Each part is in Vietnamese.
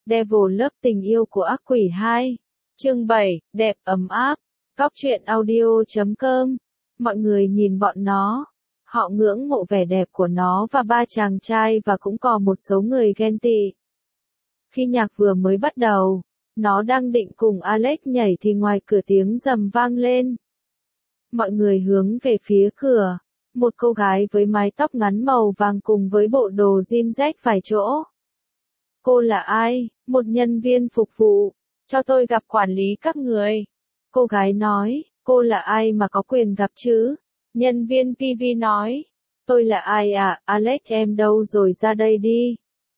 Devil Love tình yêu của ác quỷ 2. Chương 7, đẹp ấm áp. Góc truyện audio.com. Mọi người nhìn bọn nó. Họ ngưỡng mộ vẻ đẹp của nó và ba chàng trai và cũng có một số người ghen tị. Khi nhạc vừa mới bắt đầu, nó đang định cùng Alex nhảy thì ngoài cửa tiếng rầm vang lên. Mọi người hướng về phía cửa. Một cô gái với mái tóc ngắn màu vàng cùng với bộ đồ jean rách vài chỗ. Cô là ai? Một nhân viên phục vụ. Cho tôi gặp quản lý các người. Cô gái nói, cô là ai mà có quyền gặp chứ? Nhân viên PV nói, tôi là ai à, Alex em đâu rồi ra đây đi.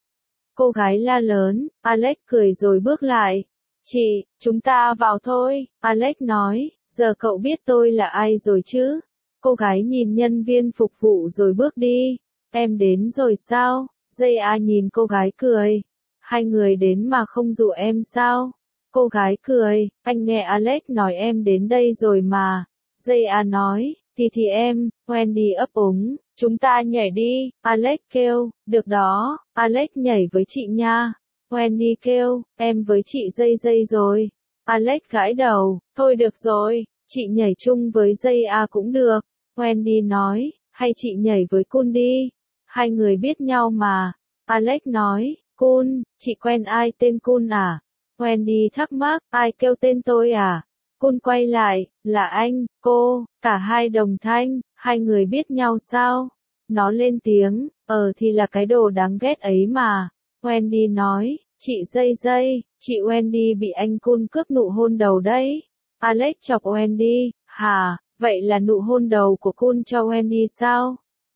Cô gái la lớn, Alex cười rồi bước lại. Chị, chúng ta vào thôi, Alex nói, giờ cậu biết tôi là ai rồi chứ? Cô gái nhìn nhân viên phục vụ rồi bước đi. Em đến rồi sao? J.A. nhìn cô gái cười. Hai người đến mà không dụ em sao? Cô gái cười, anh nghe Alex nói em đến đây rồi mà. J.A. nói, thì em, Wendy ấp úng, chúng ta nhảy đi, Alex kêu, được đó, Alex nhảy với chị nha. Wendy kêu, em với chị J.J. rồi. Alex gãi đầu, thôi được rồi, chị nhảy chung với J.A. cũng được. Wendy nói, hay chị nhảy với Kun đi. Hai người biết nhau mà. Alex nói, Kun, chị quen ai tên Kun à? Wendy thắc mắc, ai kêu tên tôi à? Kun quay lại, là anh, cô, cả hai đồng thanh, hai người biết nhau sao? Nó lên tiếng, thì là cái đồ đáng ghét ấy mà. Wendy nói, chị J.J., chị Wendy bị anh Kun cướp nụ hôn đầu đấy. Alex chọc Wendy, hả, vậy là nụ hôn đầu của Kun cho Wendy sao?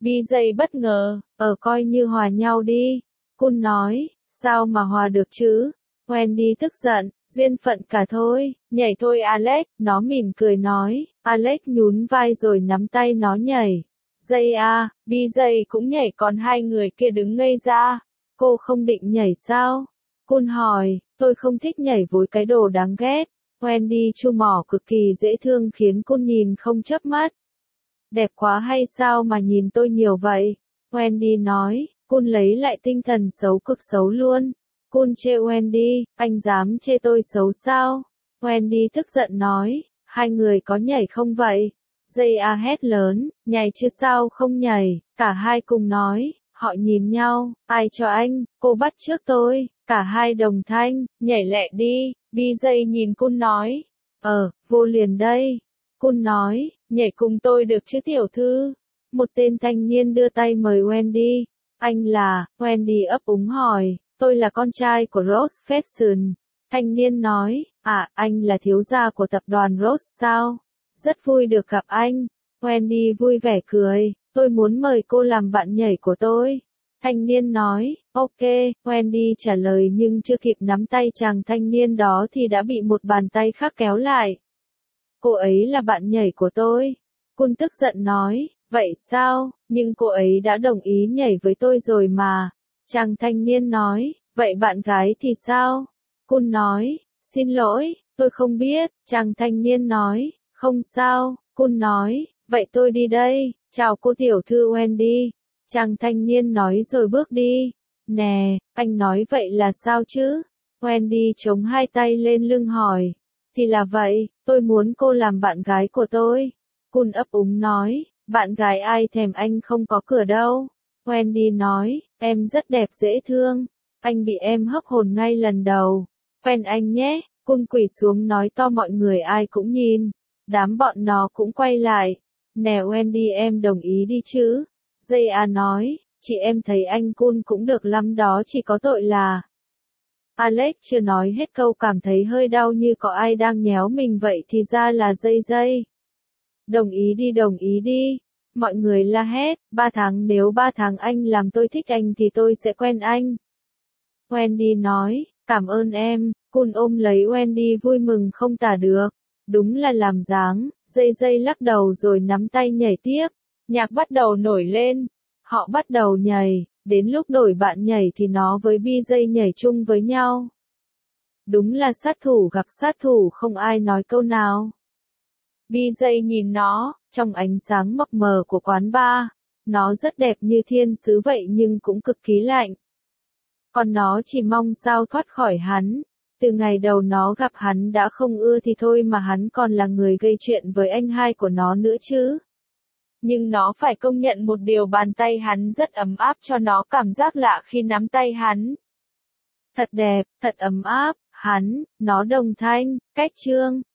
BJ bất ngờ, coi như hòa nhau đi. Kun nói, sao mà hòa được chứ? Wendy tức giận, duyên phận cả thôi, nhảy thôi Alex, nó mỉm cười nói, Alex nhún vai rồi nắm tay nó nhảy. J.A., BJ cũng nhảy còn hai người kia đứng ngây ra. Cô không định nhảy sao? Kun hỏi, tôi không thích nhảy với cái đồ đáng ghét. Wendy chu mỏ cực kỳ dễ thương khiến Kun nhìn không chớp mắt. Đẹp quá hay sao mà nhìn tôi nhiều vậy? Wendy nói, Kun lấy lại tinh thần xấu cực xấu luôn. Kun chê Wendy, anh dám chê tôi xấu sao? Wendy tức giận nói, hai người có nhảy không vậy? J.A. hét lớn, nhảy chứ sao không nhảy, cả hai cùng nói, họ nhìn nhau, ai cho anh, cô bắt trước tôi, cả hai đồng thanh, nhảy lẹ đi, BJ nhìn Kun nói, vô liền đây. Kun nói, nhảy cùng tôi được chứ tiểu thư? Một tên thanh niên đưa tay mời Wendy, anh là, Wendy ấp úng hỏi. Tôi là con trai của Rose Fashion. Thanh niên nói, anh là thiếu gia của tập đoàn Rose sao? Rất vui được gặp anh. Wendy vui vẻ cười, tôi muốn mời cô làm bạn nhảy của tôi. Thanh niên nói, ok, Wendy trả lời nhưng chưa kịp nắm tay chàng thanh niên đó thì đã bị một bàn tay khác kéo lại. Cô ấy là bạn nhảy của tôi. Kun tức giận nói, vậy sao, nhưng cô ấy đã đồng ý nhảy với tôi rồi mà. Chàng thanh niên nói, vậy bạn gái thì sao? Kun nói, xin lỗi, tôi không biết. Chàng thanh niên nói, không sao. Kun nói, vậy tôi đi đây, chào cô tiểu thư Wendy. Chàng thanh niên nói rồi bước đi. Nè, anh nói vậy là sao chứ? Wendy chống hai tay lên lưng hỏi. Thì là vậy, tôi muốn cô làm bạn gái của tôi. Kun ấp úng nói, bạn gái ai thèm anh không có cửa đâu. Wendy nói, em rất đẹp dễ thương. Anh bị em hấp hồn ngay lần đầu. Quen anh nhé. Kun quỳ xuống nói to mọi người ai cũng nhìn. Đám bọn nó cũng quay lại. Nè Wendy em đồng ý đi chứ. J.A. nói, chị em thấy anh Kun cũng được lắm đó chỉ có tội là. Alex chưa nói hết câu cảm thấy hơi đau như có ai đang nhéo mình vậy thì ra là J.J. Đồng ý đi. Mọi người la hét, 3 tháng nếu 3 tháng anh làm tôi thích anh thì tôi sẽ quen anh. Wendy nói, cảm ơn em. Kun ôm lấy Wendy vui mừng không tả được. Đúng là làm dáng. J.J. lắc đầu rồi nắm tay nhảy tiếp. Nhạc bắt đầu nổi lên. Họ bắt đầu nhảy. Đến lúc đổi bạn nhảy thì nó với BJ nhảy chung với nhau. Đúng là sát thủ gặp sát thủ không ai nói câu nào. BJ nhìn nó, trong ánh sáng mập mờ của quán bar. Nó rất đẹp như thiên sứ vậy nhưng cũng cực kỳ lạnh. Còn nó chỉ mong sao thoát khỏi hắn. Từ ngày đầu nó gặp hắn đã không ưa thì thôi mà hắn còn là người gây chuyện với anh hai của nó nữa chứ. Nhưng nó phải công nhận một điều, bàn tay hắn rất ấm áp, cho nó cảm giác lạ khi nắm tay hắn. Thật đẹp, thật ấm áp, nó đồng thanh, cách chương.